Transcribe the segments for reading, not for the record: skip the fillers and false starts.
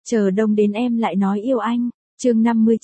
Chờ đông đến em lại nói yêu anh. Chương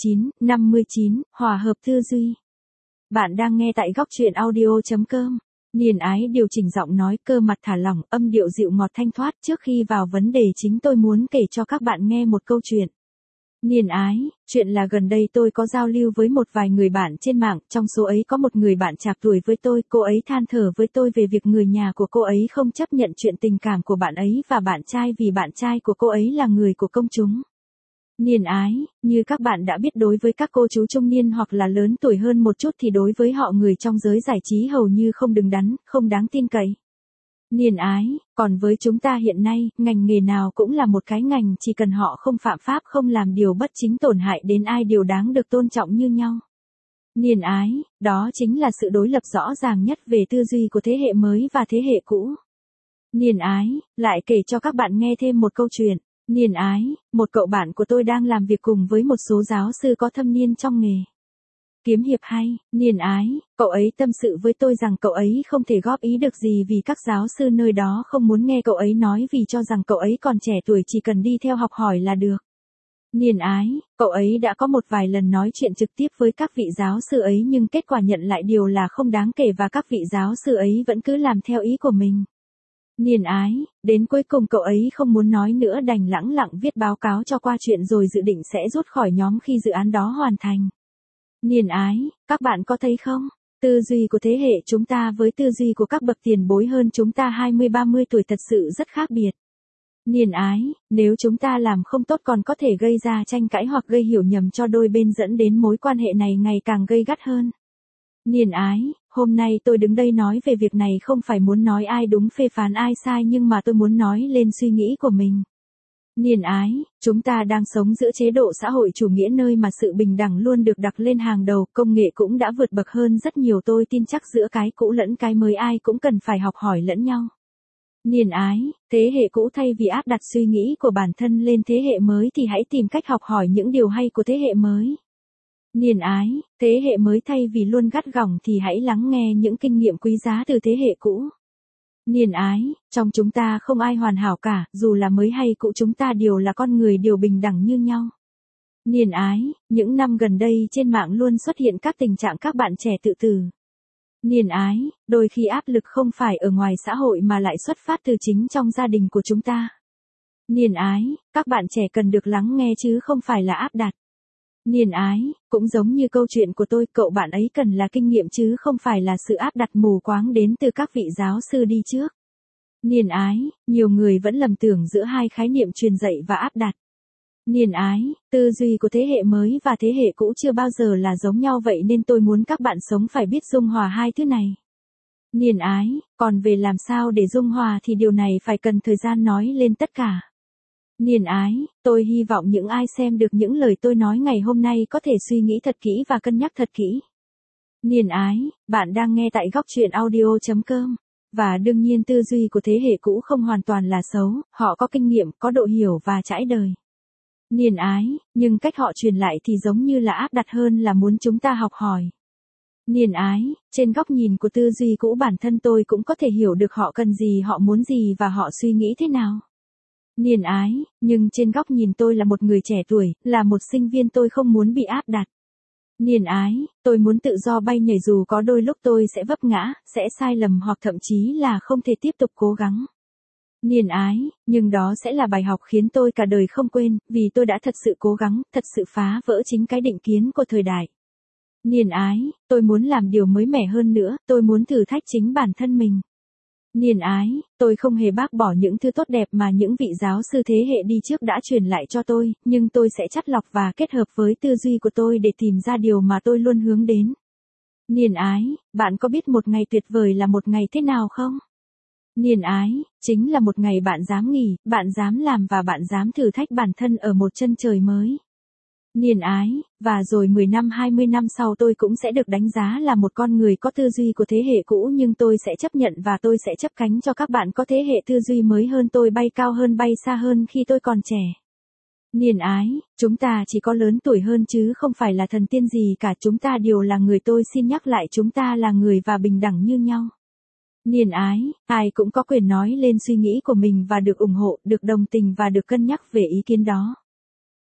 59, hòa hợp tư duy. Bạn đang nghe tại góc truyện audio.com. Niên Ái điều chỉnh giọng nói, cơ mặt thả lỏng, âm điệu dịu ngọt thanh thoát. Trước khi vào vấn đề chính, tôi muốn kể cho các bạn nghe một câu chuyện. Niên Ái, chuyện là gần đây tôi có giao lưu với một vài người bạn trên mạng, trong số ấy có một người bạn chạc tuổi với tôi, cô ấy than thở với tôi về việc người nhà của cô ấy không chấp nhận chuyện tình cảm của bạn ấy và bạn trai vì bạn trai của cô ấy là người của công chúng. Niên Ái, như các bạn đã biết, đối với các cô chú trung niên hoặc là lớn tuổi hơn một chút thì đối với họ người trong giới giải trí hầu như không đứng đắn, không đáng tin cậy. Niên Ái, còn với chúng ta hiện nay, ngành nghề nào cũng là một cái ngành, chỉ cần họ không phạm pháp, không làm điều bất chính tổn hại đến ai đều đáng được tôn trọng như nhau. Niên Ái, đó chính là sự đối lập rõ ràng nhất về tư duy của thế hệ mới và thế hệ cũ. Niên Ái, lại kể cho các bạn nghe thêm một câu chuyện. Niên Ái, một cậu bạn của tôi đang làm việc cùng với một số giáo sư có thâm niên trong nghề kiếm hiệp hay. Niên Ái, cậu ấy tâm sự với tôi rằng cậu ấy không thể góp ý được gì vì các giáo sư nơi đó không muốn nghe cậu ấy nói vì cho rằng cậu ấy còn trẻ tuổi, chỉ cần đi theo học hỏi là được. Niên Ái, cậu ấy đã có một vài lần nói chuyện trực tiếp với các vị giáo sư ấy nhưng kết quả nhận lại điều là không đáng kể và các vị giáo sư ấy vẫn cứ làm theo ý của mình. Niên Ái, đến cuối cùng cậu ấy không muốn nói nữa đành lẳng lặng viết báo cáo cho qua chuyện rồi dự định sẽ rút khỏi nhóm khi dự án đó hoàn thành. Niên Ái, các bạn có thấy không? Tư duy của thế hệ chúng ta với tư duy của các bậc tiền bối hơn chúng ta 20-30 tuổi thật sự rất khác biệt. Niên Ái, nếu chúng ta làm không tốt còn có thể gây ra tranh cãi hoặc gây hiểu nhầm cho đôi bên dẫn đến mối quan hệ này ngày càng gây gắt hơn. Niên Ái, hôm nay tôi đứng đây nói về việc này không phải muốn nói ai đúng phê phán ai sai nhưng mà tôi muốn nói lên suy nghĩ của mình. Niên Ái, chúng ta đang sống giữa chế độ xã hội chủ nghĩa nơi mà sự bình đẳng luôn được đặt lên hàng đầu, công nghệ cũng đã vượt bậc hơn rất nhiều, tôi tin chắc giữa cái cũ lẫn cái mới ai cũng cần phải học hỏi lẫn nhau. Niên Ái, thế hệ cũ thay vì áp đặt suy nghĩ của bản thân lên thế hệ mới thì hãy tìm cách học hỏi những điều hay của thế hệ mới. Niên Ái, thế hệ mới thay vì luôn gắt gỏng thì hãy lắng nghe những kinh nghiệm quý giá từ thế hệ cũ. Niên Ái, trong chúng ta không ai hoàn hảo cả, dù là mới hay cũ chúng ta đều là con người, đều bình đẳng như nhau. Niên Ái, những năm gần đây trên mạng luôn xuất hiện các tình trạng các bạn trẻ tự tử. Niên Ái, đôi khi áp lực không phải ở ngoài xã hội mà lại xuất phát từ chính trong gia đình của chúng ta. Niên Ái, các bạn trẻ cần được lắng nghe chứ không phải là áp đặt. Niên Ái, cũng giống như câu chuyện của tôi, cậu bạn ấy cần là kinh nghiệm chứ không phải là sự áp đặt mù quáng đến từ các vị giáo sư đi trước. Niên Ái, nhiều người vẫn lầm tưởng giữa hai khái niệm truyền dạy và áp đặt. Niên Ái, tư duy của thế hệ mới và thế hệ cũ chưa bao giờ là giống nhau, vậy nên tôi muốn các bạn sống phải biết dung hòa hai thứ này. Niên Ái, còn về làm sao để dung hòa thì điều này phải cần thời gian nói lên tất cả. Niên Ái, tôi hy vọng những ai xem được những lời tôi nói ngày hôm nay có thể suy nghĩ thật kỹ và cân nhắc thật kỹ. Niên Ái, bạn đang nghe tại góc truyện audio.com. Và đương nhiên tư duy của thế hệ cũ không hoàn toàn là xấu, họ có kinh nghiệm, có độ hiểu và trải đời. Niên Ái, nhưng cách họ truyền lại thì giống như là áp đặt hơn là muốn chúng ta học hỏi. Niên Ái, trên góc nhìn của tư duy cũ bản thân tôi cũng có thể hiểu được họ cần gì, họ muốn gì và họ suy nghĩ thế nào. Niên Ái, nhưng trên góc nhìn tôi là một người trẻ tuổi, là một sinh viên, tôi không muốn bị áp đặt. Niên Ái, tôi muốn tự do bay nhảy dù có đôi lúc tôi sẽ vấp ngã, sẽ sai lầm hoặc thậm chí là không thể tiếp tục cố gắng. Niên Ái, nhưng đó sẽ là bài học khiến tôi cả đời không quên, vì tôi đã thật sự cố gắng, thật sự phá vỡ chính cái định kiến của thời đại. Niên Ái, tôi muốn làm điều mới mẻ hơn nữa, tôi muốn thử thách chính bản thân mình. Niên Ái, tôi không hề bác bỏ những thứ tốt đẹp mà những vị giáo sư thế hệ đi trước đã truyền lại cho tôi, nhưng tôi sẽ chắt lọc và kết hợp với tư duy của tôi để tìm ra điều mà tôi luôn hướng đến. Niên Ái, bạn có biết một ngày tuyệt vời là một ngày thế nào không? Niên Ái, chính là một ngày bạn dám nghỉ, bạn dám làm và bạn dám thử thách bản thân ở một chân trời mới. Niên Ái, và rồi 10 năm 20 năm sau tôi cũng sẽ được đánh giá là một con người có tư duy của thế hệ cũ, nhưng tôi sẽ chấp nhận và tôi sẽ chấp cánh cho các bạn có thế hệ tư duy mới hơn tôi, bay cao hơn, bay xa hơn khi tôi còn trẻ. Niên Ái, chúng ta chỉ có lớn tuổi hơn chứ không phải là thần tiên gì cả, chúng ta đều là người, tôi xin nhắc lại, chúng ta là người và bình đẳng như nhau. Niên Ái, ai cũng có quyền nói lên suy nghĩ của mình và được ủng hộ, được đồng tình và được cân nhắc về ý kiến đó.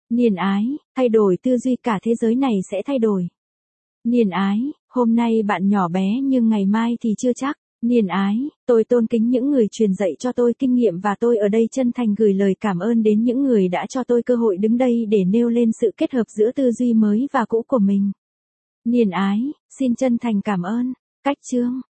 Niên ái, thay đổi tư duy cả thế giới này sẽ thay đổi. Niên ái, hôm nay bạn nhỏ bé nhưng ngày mai thì chưa chắc. Niên ái, tôi tôn kính những người truyền dạy cho tôi kinh nghiệm và tôi ở đây chân thành gửi lời cảm ơn đến những người đã cho tôi cơ hội đứng đây để nêu lên sự kết hợp giữa tư duy mới và cũ của mình. Niên ái, xin chân thành cảm ơn. Cách chương